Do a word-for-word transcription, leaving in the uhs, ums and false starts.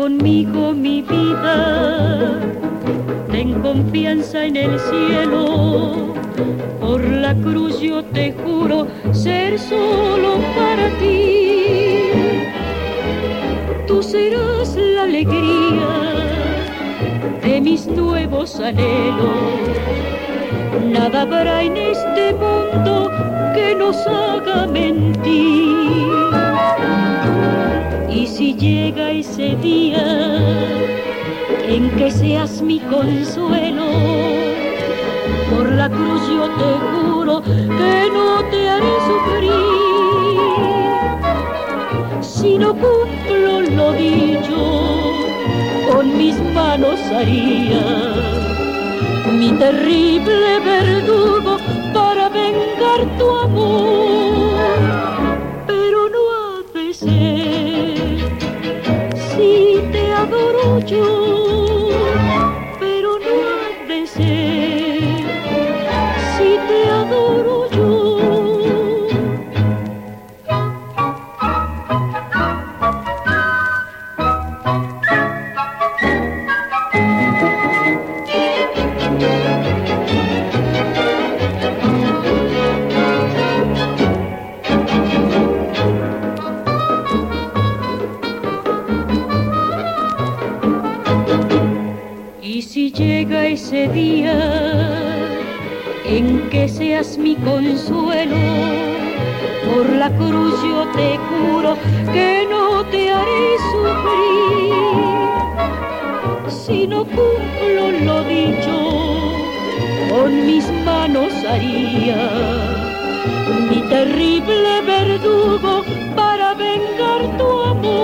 conmigo mi vida, ten confianza en el cielo, por la cruz yo te juro ser solo para ti. Tú serás la alegría de mis nuevos anhelos, nada habrá en este mundo que nos haga mentir. Y si llega ese día en que seas mi consuelo, por la cruz yo te juro que no te haré sufrir. Si no cumplo lo dicho, con mis manos haría mi terrible verdugo para vengar tu amor. Pero no ha de ser, si te adoro yo, pero no ha de ser, si te adoro yo. Llega ese día en que seas mi consuelo, por la cruz yo te juro que no te haré sufrir. Si no cumplo lo dicho, con mis manos haría mi terrible verdugo para vengar tu amor.